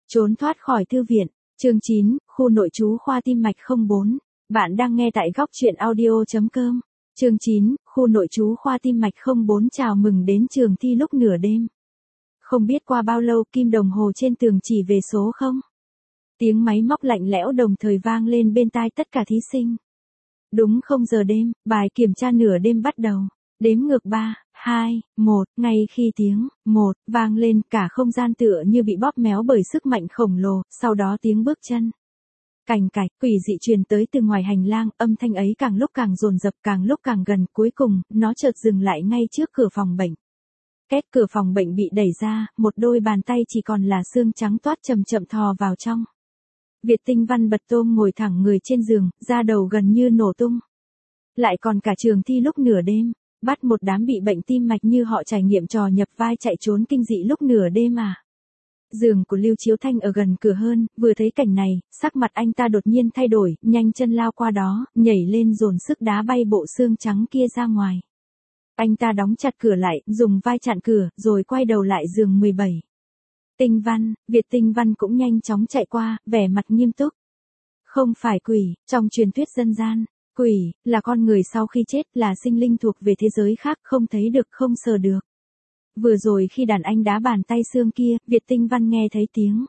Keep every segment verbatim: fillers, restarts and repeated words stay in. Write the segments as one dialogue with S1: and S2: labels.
S1: Trốn thoát khỏi thư viện. Chương chín, khu nội trú khoa tim mạch không bốn. Bạn đang nghe tại góc truyện audio chấm com. Chương chín, khu nội trú khoa tim mạch không bốn chào mừng đến trường thi lúc nửa đêm. Không biết qua bao lâu kim đồng hồ trên tường chỉ về số không. Tiếng máy móc lạnh lẽo đồng thời vang lên bên tai tất cả thí sinh. Đúng không giờ đêm, bài kiểm tra nửa đêm bắt đầu. Đếm ngược ba, hai, một, ngay khi tiếng một vang lên cả không gian tựa như bị bóp méo bởi sức mạnh khổng lồ, sau đó tiếng bước chân. Cành cạch, quỷ dị truyền tới từ ngoài hành lang, âm thanh ấy càng lúc càng dồn dập càng lúc càng gần, cuối cùng, nó chợt dừng lại ngay trước cửa phòng bệnh. Két cửa phòng bệnh bị đẩy ra, một đôi bàn tay chỉ còn là xương trắng toát chậm chậm thò vào trong. Việt Tinh Văn bật tôm ngồi thẳng người trên giường, da đầu gần như nổ tung. Lại còn cả trường thi lúc nửa đêm. Bắt một đám bị bệnh tim mạch như họ trải nghiệm trò nhập vai chạy trốn kinh dị lúc nửa đêm à. Giường của Lưu Chiếu Thanh ở gần cửa hơn, vừa thấy cảnh này, sắc mặt anh ta đột nhiên thay đổi, nhanh chân lao qua đó, nhảy lên dồn sức đá bay bộ xương trắng kia ra ngoài. Anh ta đóng chặt cửa lại, dùng vai chặn cửa, rồi quay đầu lại giường mười bảy. Tinh Văn, Việt Tinh Văn cũng nhanh chóng chạy qua, vẻ mặt nghiêm túc. Không phải quỷ, trong truyền thuyết dân gian. Quỷ, là con người sau khi chết, là sinh linh thuộc về thế giới khác, không thấy được không sờ được. Vừa rồi khi đàn anh đá bàn tay xương kia, Việt Tinh Văn nghe thấy tiếng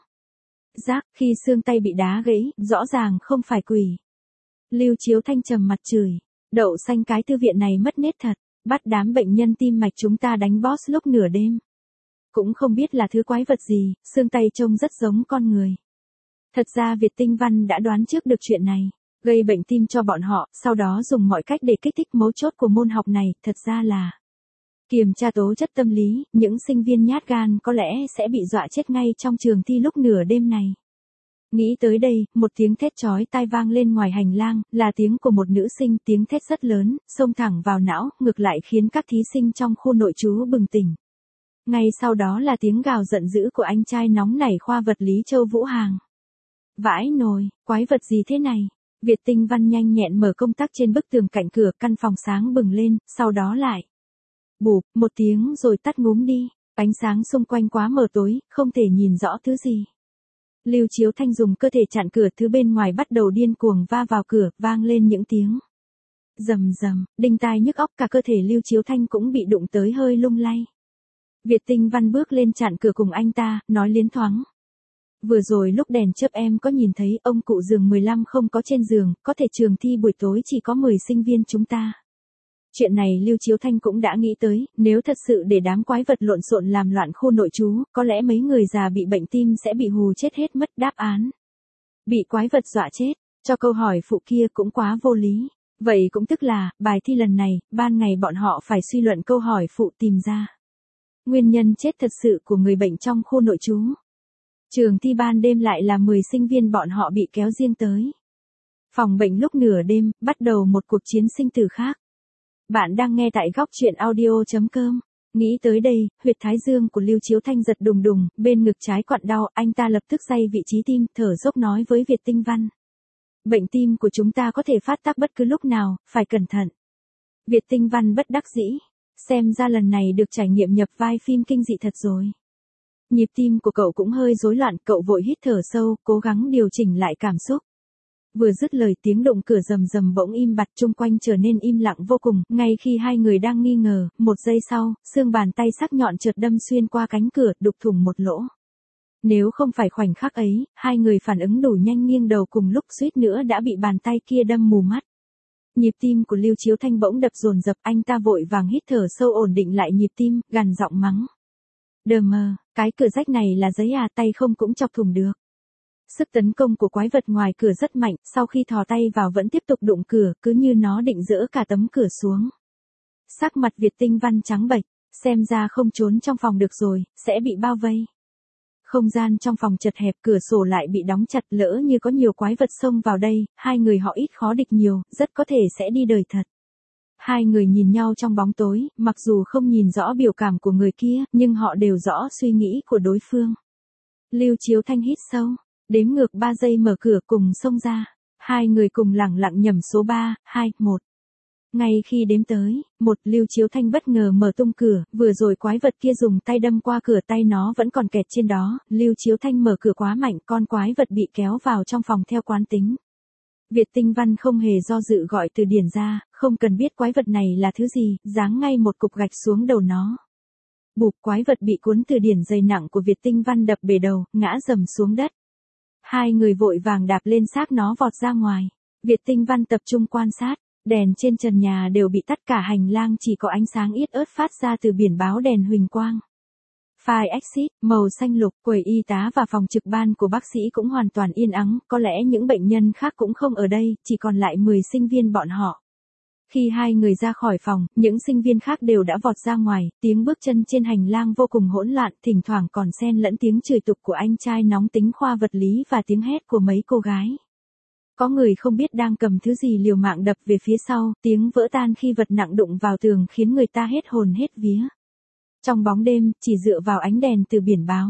S1: rác khi xương tay bị đá gãy, rõ ràng không phải quỷ. Lưu Chiếu Thanh trầm mặt chửi, đậu xanh cái thư viện này mất nết thật, bắt đám bệnh nhân tim mạch chúng ta đánh boss lúc nửa đêm. Cũng không biết là thứ quái vật gì, xương tay trông rất giống con người. Thật ra Việt Tinh Văn đã đoán trước được chuyện này. Gây bệnh tim cho bọn họ, sau đó dùng mọi cách để kích thích mấu chốt của môn học này, thật ra là kiểm tra tố chất tâm lý, những sinh viên nhát gan có lẽ sẽ bị dọa chết ngay trong trường thi lúc nửa đêm này. Nghĩ tới đây, một tiếng thét chói tai vang lên ngoài hành lang, là tiếng của một nữ sinh, tiếng thét rất lớn, xông thẳng vào não, ngược lại khiến các thí sinh trong khu nội trú bừng tỉnh. Ngay sau đó là tiếng gào giận dữ của anh trai nóng nảy khoa vật lý Châu Vũ Hàng. Vãi nồi, quái vật gì thế này? Việt Tinh Văn nhanh nhẹn mở công tắc trên bức tường cạnh cửa, căn phòng sáng bừng lên, sau đó lại bụp một tiếng rồi tắt ngúm đi, ánh sáng xung quanh quá mờ tối, không thể nhìn rõ thứ gì. Lưu Chiếu Thanh dùng cơ thể chặn cửa, thứ bên ngoài bắt đầu điên cuồng va vào cửa, vang lên những tiếng rầm rầm, đinh tai nhức óc, cả cơ thể Lưu Chiếu Thanh cũng bị đụng tới hơi lung lay. Việt Tinh Văn bước lên chặn cửa cùng anh ta, nói liến thoáng. Vừa rồi lúc đèn chớp em có nhìn thấy ông cụ giường mười lăm không có trên giường, có thể trường thi buổi tối chỉ có mười sinh viên chúng ta. Chuyện này Lưu Chiếu Thanh cũng đã nghĩ tới, nếu thật sự để đám quái vật lộn xộn làm loạn khu nội trú, có lẽ mấy người già bị bệnh tim sẽ bị hù chết hết mất. Đáp án bị quái vật dọa chết, cho câu hỏi phụ kia cũng quá vô lý. Vậy cũng tức là, bài thi lần này, ban ngày bọn họ phải suy luận câu hỏi phụ tìm ra nguyên nhân chết thật sự của người bệnh trong khu nội trú. Trường thi ban đêm lại là mười sinh viên bọn họ bị kéo riêng tới phòng bệnh lúc nửa đêm, bắt đầu một cuộc chiến sinh tử khác. Bạn đang nghe tại góc truyện audio chấm com. Nghĩ tới đây, huyệt thái dương của Lưu Chiếu Thanh giật đùng đùng, bên ngực trái quặn đau, anh ta lập tức day vị trí tim, thở dốc nói với Việt Tinh Văn. Bệnh tim của chúng ta có thể phát tác bất cứ lúc nào, phải cẩn thận. Việt Tinh Văn bất đắc dĩ, xem ra lần này được trải nghiệm nhập vai phim kinh dị thật rồi. Nhịp tim của cậu cũng hơi rối loạn, cậu vội hít thở sâu, cố gắng điều chỉnh lại cảm xúc. Vừa dứt lời tiếng động cửa rầm rầm bỗng im bặt, chung quanh trở nên im lặng vô cùng, ngay khi hai người đang nghi ngờ, một giây sau, xương bàn tay sắc nhọn chợt đâm xuyên qua cánh cửa, đục thủng một lỗ. Nếu không phải khoảnh khắc ấy, hai người phản ứng đủ nhanh nghiêng đầu cùng lúc suýt nữa đã bị bàn tay kia đâm mù mắt. Nhịp tim của Lưu Chiếu Thanh bỗng đập dồn dập, anh ta vội vàng hít thở sâu ổn định lại nhịp tim, gằn giọng mắng. Đờ mờ, cái cửa rách này là giấy à, tay không cũng chọc thủng được. Sức tấn công của quái vật ngoài cửa rất mạnh, sau khi thò tay vào vẫn tiếp tục đụng cửa, cứ như nó định dỡ cả tấm cửa xuống. Sắc mặt Việt Tinh Văn trắng bệch, xem ra không trốn trong phòng được rồi, sẽ bị bao vây. Không gian trong phòng chật hẹp, cửa sổ lại bị đóng chặt, lỡ như có nhiều quái vật xông vào đây, hai người họ ít khó địch nhiều, rất có thể sẽ đi đời thật. Hai người nhìn nhau trong bóng tối, mặc dù không nhìn rõ biểu cảm của người kia, nhưng họ đều rõ suy nghĩ của đối phương. Lưu Chiếu Thanh hít sâu, đếm ngược ba giây mở cửa cùng xông ra. Hai người cùng lẳng lặng nhẩm số ba, hai, một. Ngay khi đếm tới, một Lưu Chiếu Thanh bất ngờ mở tung cửa, vừa rồi quái vật kia dùng tay đâm qua cửa, tay nó vẫn còn kẹt trên đó, Lưu Chiếu Thanh mở cửa quá mạnh, con quái vật bị kéo vào trong phòng theo quán tính. Việt Tinh Văn không hề do dự gọi Từ Điển ra, không cần biết quái vật này là thứ gì, giáng ngay một cục gạch xuống đầu nó. Bụp, quái vật bị cuốn Từ Điển dày nặng của Việt Tinh Văn đập bể đầu, ngã rầm xuống đất. Hai người vội vàng đạp lên xác nó vọt ra ngoài. Việt Tinh Văn tập trung quan sát, đèn trên trần nhà đều bị tắt, cả hành lang chỉ có ánh sáng ít ớt phát ra từ biển báo đèn huỳnh quang. Fire exit, màu xanh lục, quầy y tá và phòng trực ban của bác sĩ cũng hoàn toàn yên ắng, có lẽ những bệnh nhân khác cũng không ở đây, chỉ còn lại mười sinh viên bọn họ. Khi hai người ra khỏi phòng, những sinh viên khác đều đã vọt ra ngoài, tiếng bước chân trên hành lang vô cùng hỗn loạn, thỉnh thoảng còn xen lẫn tiếng chửi tục của anh trai nóng tính khoa vật lý và tiếng hét của mấy cô gái. Có người không biết đang cầm thứ gì liều mạng đập về phía sau, tiếng vỡ tan khi vật nặng đụng vào tường khiến người ta hết hồn hết vía. Trong bóng đêm, chỉ dựa vào ánh đèn từ biển báo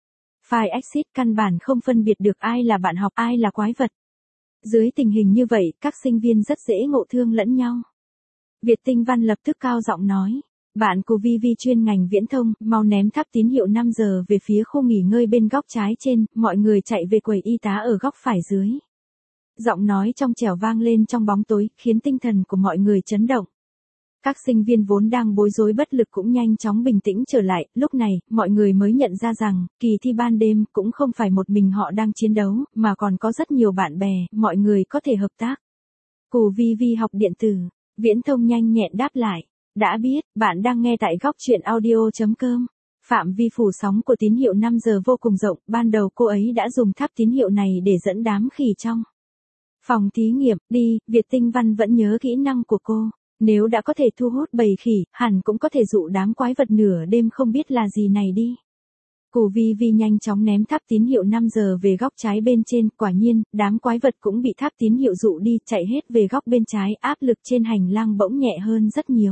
S1: Fire exit, căn bản không phân biệt được ai là bạn học, ai là quái vật. Dưới tình hình như vậy, các sinh viên rất dễ ngộ thương lẫn nhau. Việt Tinh Văn lập tức cao giọng nói, bạn của Vi Vi chuyên ngành viễn thông, mau ném tháp tín hiệu năm giờ về phía khu nghỉ ngơi bên góc trái trên, mọi người chạy về quầy y tá ở góc phải dưới. Giọng nói trong trẻo vang lên trong bóng tối, khiến tinh thần của mọi người chấn động. Các sinh viên vốn đang bối rối bất lực cũng nhanh chóng bình tĩnh trở lại, lúc này, mọi người mới nhận ra rằng, kỳ thi ban đêm cũng không phải một mình họ đang chiến đấu, mà còn có rất nhiều bạn bè, mọi người có thể hợp tác. Cù Vi Vi học điện tử, viễn thông nhanh nhẹn đáp lại, đã biết, bạn đang nghe tại góc truyện audio chấm com. Phạm vi phủ sóng của tín hiệu năm giờ vô cùng rộng, ban đầu cô ấy đã dùng tháp tín hiệu này để dẫn đám khỉ trong phòng thí nghiệm, đi, Việt Tinh Văn vẫn nhớ kỹ năng của cô. Nếu đã có thể thu hút bầy khỉ, hẳn cũng có thể dụ đám quái vật nửa đêm không biết là gì này đi. Cù Vi Vi nhanh chóng ném tháp tín hiệu năm giờ về góc trái bên trên, quả nhiên, đám quái vật cũng bị tháp tín hiệu dụ đi, chạy hết về góc bên trái, áp lực trên hành lang bỗng nhẹ hơn rất nhiều.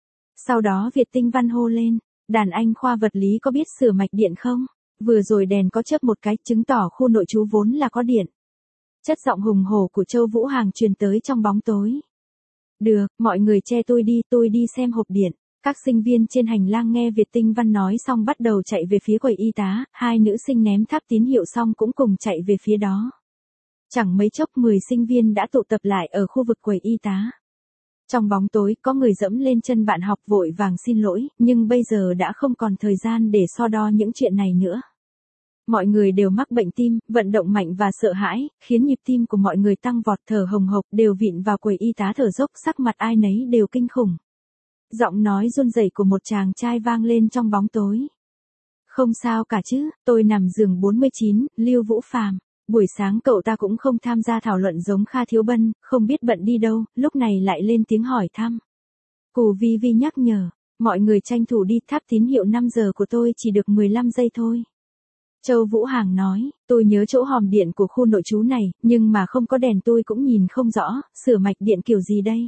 S1: Sau đó Việt Tinh Văn hô lên, đàn anh khoa vật lý có biết sửa mạch điện không? Vừa rồi đèn có chớp một cái, chứng tỏ khu nội trú vốn là có điện. Chất giọng hùng hổ của Châu Vũ Hàng truyền tới trong bóng tối. Được, mọi người che tôi đi, tôi đi xem hộp điện. Các sinh viên trên hành lang nghe Việt Tinh Văn nói xong bắt đầu chạy về phía quầy y tá, hai nữ sinh ném tháp tín hiệu xong cũng cùng chạy về phía đó. Chẳng mấy chốc mười sinh viên đã tụ tập lại ở khu vực quầy y tá. Trong bóng tối, có người dẫm lên chân bạn học vội vàng xin lỗi, nhưng bây giờ đã không còn thời gian để so đo những chuyện này nữa. Mọi người đều mắc bệnh tim, vận động mạnh và sợ hãi, khiến nhịp tim của mọi người tăng vọt, thở hồng hộc, đều vịn vào quầy y tá thở dốc, sắc mặt ai nấy đều kinh khủng. Giọng nói run rẩy của một chàng trai vang lên trong bóng tối. Không sao cả chứ, tôi nằm giường bốn mươi chín, Lưu Vũ Phàm. Buổi sáng cậu ta cũng không tham gia thảo luận giống Kha Thiếu Bân, không biết bận đi đâu, lúc này lại lên tiếng hỏi thăm. Cù Vi Vi nhắc nhở, mọi người tranh thủ đi, tháp tín hiệu năm giờ của tôi chỉ được mười lăm giây thôi. Châu Vũ Hàng nói, tôi nhớ chỗ hòm điện của khu nội trú này, nhưng mà không có đèn tôi cũng nhìn không rõ, sửa mạch điện kiểu gì đây?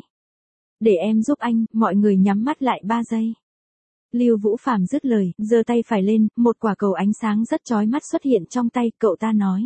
S1: Để em giúp anh, mọi người nhắm mắt lại ba giây. Lưu Vũ Phàm dứt lời, giơ tay phải lên, một quả cầu ánh sáng rất chói mắt xuất hiện trong tay, cậu ta nói.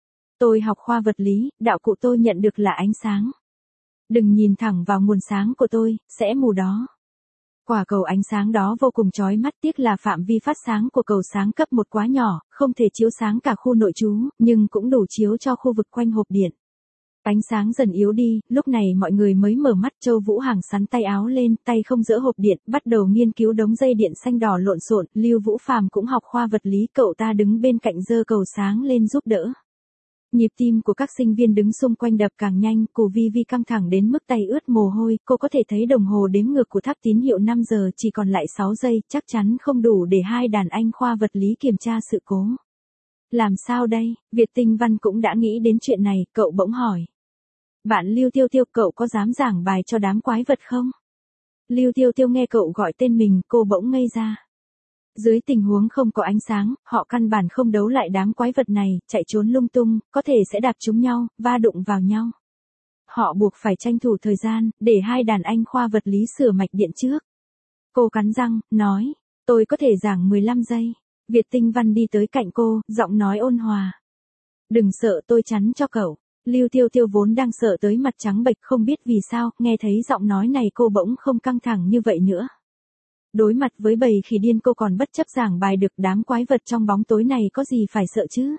S1: Tôi học khoa vật lý, đạo cụ tôi nhận được là ánh sáng. Đừng nhìn thẳng vào nguồn sáng của tôi, sẽ mù đó. Quả cầu ánh sáng đó vô cùng chói mắt, tiếc là phạm vi phát sáng của cầu sáng cấp một quá nhỏ, không thể chiếu sáng cả khu nội trú, nhưng cũng đủ chiếu cho khu vực quanh hộp điện. Ánh sáng dần yếu đi, lúc này mọi người mới mở mắt. Châu Vũ Hàng sắn tay áo lên, tay không dỡ hộp điện, bắt đầu nghiên cứu đống dây điện xanh đỏ lộn xộn. Lưu Vũ Phàm cũng học khoa vật lý, cậu ta đứng bên cạnh giơ cầu sáng lên giúp đỡ. Nhịp tim của các sinh viên đứng xung quanh đập càng nhanh, Cù Vi Vi căng thẳng đến mức tay ướt mồ hôi, cô có thể thấy đồng hồ đếm ngược của tháp tín hiệu năm giờ chỉ còn lại sáu giây, chắc chắn không đủ để hai đàn anh khoa vật lý kiểm tra sự cố. Làm sao đây? Việt Tinh Văn cũng đã nghĩ đến chuyện này, cậu bỗng hỏi. Bạn Lưu Tiêu Tiêu, cậu có dám giảng bài cho đám quái vật không? Lưu Tiêu Tiêu nghe cậu gọi tên mình, cô bỗng ngây ra. Dưới tình huống không có ánh sáng, họ căn bản không đấu lại đám quái vật này, chạy trốn lung tung, có thể sẽ đạp trúng nhau, va đụng vào nhau. Họ buộc phải tranh thủ thời gian, để hai đàn anh khoa vật lý sửa mạch điện trước. Cô cắn răng, nói, tôi có thể giảng mười lăm giây. Việt Tinh Văn đi tới cạnh cô, giọng nói ôn hòa. Đừng sợ, tôi chắn cho cậu. Lưu Tiêu Tiêu vốn đang sợ tới mặt trắng bệch không biết vì sao, nghe thấy giọng nói này cô bỗng không căng thẳng như vậy nữa. Đối mặt với bầy khỉ điên cô còn bất chấp giảng bài được đám quái vật trong bóng tối này có gì phải sợ chứ.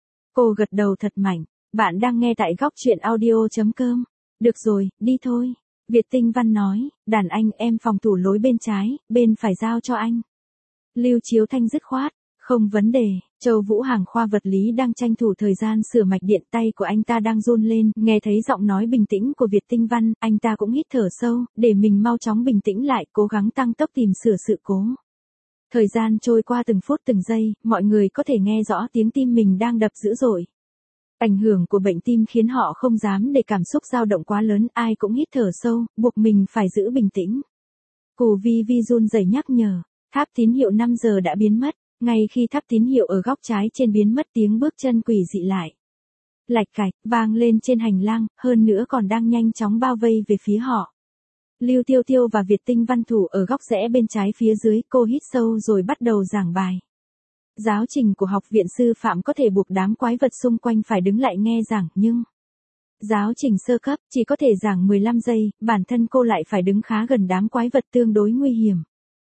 S1: Cô gật đầu thật mạnh. Bạn đang nghe tại góc truyện audio.com. Được rồi, đi thôi. Việt Tinh Văn nói, đàn anh em phòng tủ lối bên trái, bên phải giao cho anh. Lưu Chiếu Thanh dứt khoát, không vấn đề. Châu Vũ Hàng khoa vật lý đang tranh thủ thời gian sửa mạch điện, tay của anh ta đang run lên, nghe thấy giọng nói bình tĩnh của Việt Tinh Văn, anh ta cũng hít thở sâu, để mình mau chóng bình tĩnh lại, cố gắng tăng tốc tìm sửa sự cố. Thời gian trôi qua từng phút từng giây, mọi người có thể nghe rõ tiếng tim mình đang đập dữ dội. Ảnh hưởng của bệnh tim khiến họ không dám để cảm xúc dao động quá lớn, ai cũng hít thở sâu, buộc mình phải giữ bình tĩnh. Cù Vi Vi run rẩy nhắc nhở, tháp tín hiệu năm giờ đã biến mất, ngay khi tháp tín hiệu ở góc trái trên biến mất tiếng bước chân quỷ dị lại. Lạch cạch, vang lên trên hành lang, hơn nữa còn đang nhanh chóng bao vây về phía họ. Lưu Tiêu Tiêu và Việt Tinh Văn thủ ở góc rẽ bên trái phía dưới, cô hít sâu rồi bắt đầu giảng bài. Giáo trình của học viện sư phạm có thể buộc đám quái vật xung quanh phải đứng lại nghe giảng, nhưng giáo trình sơ cấp chỉ có thể giảng mười lăm giây, bản thân cô lại phải đứng khá gần đám quái vật tương đối nguy hiểm.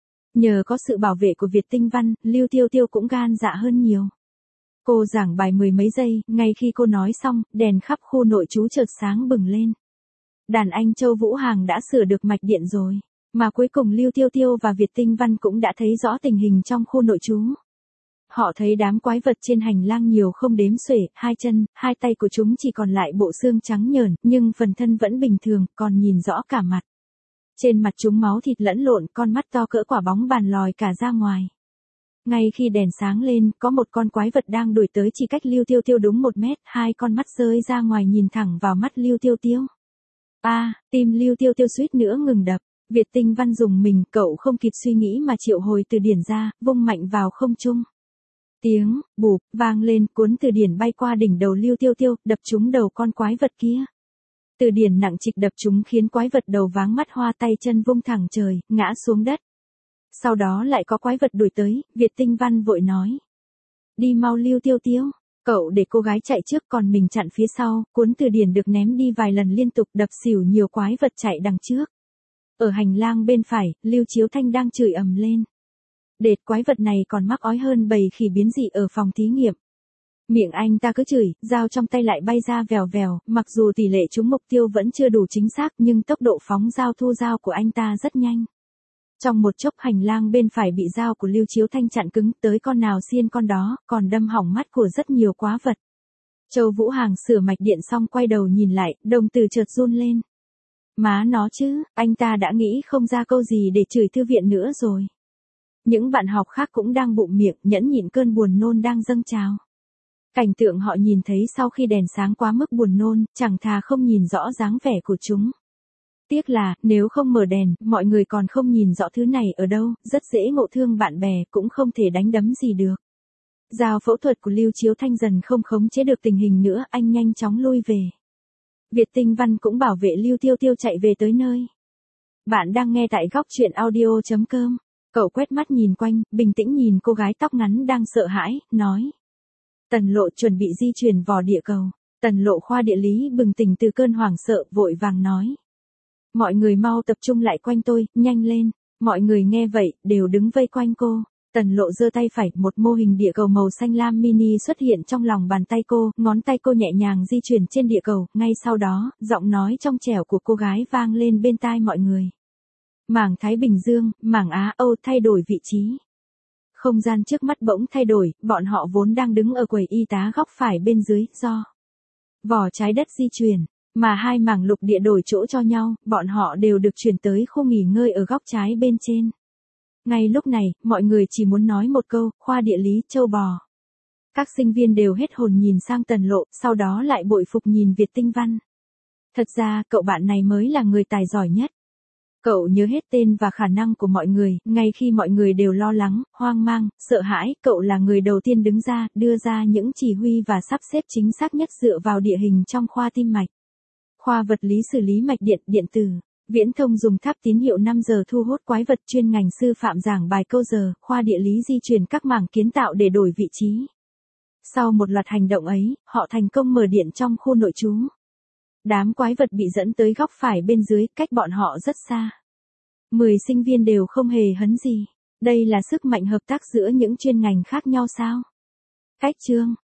S1: Nhờ có sự bảo vệ của Việt Tinh Văn, Lưu Tiêu Tiêu cũng gan dạ hơn nhiều. Cô giảng bài mười mấy giây, ngay khi cô nói xong, đèn khắp khu nội trú chợt sáng bừng lên. Đàn anh Châu Vũ Hàng đã sửa được mạch điện rồi, mà cuối cùng Lưu Tiêu Tiêu và Việt Tinh Văn cũng đã thấy rõ tình hình trong khu nội trú. Họ thấy đám quái vật trên hành lang nhiều không đếm xuể, hai chân, hai tay của chúng chỉ còn lại bộ xương trắng nhờn, nhưng phần thân vẫn bình thường, còn nhìn rõ cả mặt. Trên mặt chúng máu thịt lẫn lộn, con mắt to cỡ quả bóng bàn lòi cả ra ngoài. Ngay khi đèn sáng lên, có một con quái vật đang đuổi tới chỉ cách Lưu Tiêu Tiêu đúng một mét, hai con mắt rơi ra ngoài nhìn thẳng vào mắt Lưu Tiêu Tiêu. A, à, tim Lưu Tiêu Tiêu suýt nữa ngừng đập. Việt Tinh Văn dùng mình, cậu không kịp suy nghĩ mà triệu hồi từ điển ra, vung mạnh vào không trung. Tiếng bụp vang lên, cuốn từ điển bay qua đỉnh đầu Lưu Tiêu Tiêu, đập trúng đầu con quái vật kia. Từ điển nặng trịch đập trúng khiến quái vật đầu váng mắt hoa, tay chân vung thẳng trời, ngã xuống đất. Sau đó lại có quái vật đuổi tới, Việt Tinh Văn vội nói. Đi mau Lưu Tiêu Tiêu, cậu để cô gái chạy trước còn mình chặn phía sau, cuốn từ điển được ném đi vài lần liên tục đập xỉu nhiều quái vật chạy đằng trước. Ở hành lang bên phải, Lưu Chiếu Thanh đang chửi ầm lên. Đệt, quái vật này còn mắc ói hơn bầy khỉ biến dị ở phòng thí nghiệm. Miệng anh ta cứ chửi, dao trong tay lại bay ra vèo vèo, mặc dù tỷ lệ trúng mục tiêu vẫn chưa đủ chính xác nhưng tốc độ phóng dao thu dao của anh ta rất nhanh. Trong một chốc hành lang bên phải bị dao của Lưu Chiếu Thanh chặn cứng, tới con nào xiên con đó, còn đâm hỏng mắt của rất nhiều quái vật. Châu Vũ Hàng sửa mạch điện xong quay đầu nhìn lại, đồng tử chợt run lên. Má nó chứ, anh ta đã nghĩ không ra câu gì để chửi thư viện nữa rồi. Những bạn học khác cũng đang bụng miệng, nhẫn nhịn cơn buồn nôn đang dâng trào. Cảnh tượng họ nhìn thấy sau khi đèn sáng quá mức buồn nôn, chẳng thà không nhìn rõ dáng vẻ của chúng. Tiếc là, nếu không mở đèn, mọi người còn không nhìn rõ thứ này ở đâu, rất dễ ngộ thương bạn bè, cũng không thể đánh đấm gì được. Dao phẫu thuật của Lưu Chiếu Thanh dần không khống chế được tình hình nữa, anh nhanh chóng lui về. Việt Tinh Văn cũng bảo vệ Lưu Tiêu Tiêu chạy về tới nơi. Bạn đang nghe tại góc truyện audio.com. Cậu quét mắt nhìn quanh, bình tĩnh nhìn cô gái tóc ngắn đang sợ hãi, nói. Tần Lộ chuẩn bị di chuyển vào địa cầu. Tần Lộ khoa địa lý bừng tỉnh từ cơn hoảng sợ, vội vàng nói. Mọi người mau tập trung lại quanh tôi, nhanh lên. Mọi người nghe vậy, đều đứng vây quanh cô. Tần Lộ giơ tay phải, một mô hình địa cầu màu xanh lam mini xuất hiện trong lòng bàn tay cô, ngón tay cô nhẹ nhàng di chuyển trên địa cầu, ngay sau đó, giọng nói trong trẻo của cô gái vang lên bên tai mọi người. Mảng Thái Bình Dương, mảng Á Âu thay đổi vị trí. Không gian trước mắt bỗng thay đổi, bọn họ vốn đang đứng ở quầy y tá góc phải bên dưới, do vỏ trái đất di chuyển, mà hai mảng lục địa đổi chỗ cho nhau, bọn họ đều được chuyển tới khu nghỉ ngơi ở góc trái bên trên. Ngay lúc này, mọi người chỉ muốn nói một câu, khoa địa lý, châu bò. Các sinh viên đều hết hồn nhìn sang Tần Lộ, sau đó lại bội phục nhìn Việt Tinh Văn. Thật ra, cậu bạn này mới là người tài giỏi nhất. Cậu nhớ hết tên và khả năng của mọi người, ngay khi mọi người đều lo lắng, hoang mang, sợ hãi, cậu là người đầu tiên đứng ra, đưa ra những chỉ huy và sắp xếp chính xác nhất dựa vào địa hình trong khoa tim mạch. Khoa vật lý xử lý mạch điện, điện tử, viễn thông dùng tháp tín hiệu năm giờ thu hút quái vật, chuyên ngành sư phạm giảng bài câu giờ, khoa địa lý di chuyển các mảng kiến tạo để đổi vị trí. Sau một loạt hành động ấy, họ thành công mở điện trong khu nội trú. Đám quái vật bị dẫn tới góc phải bên dưới, cách bọn họ rất xa. Mười sinh viên đều không hề hấn gì. Đây là sức mạnh hợp tác giữa những chuyên ngành khác nhau sao? Cách chương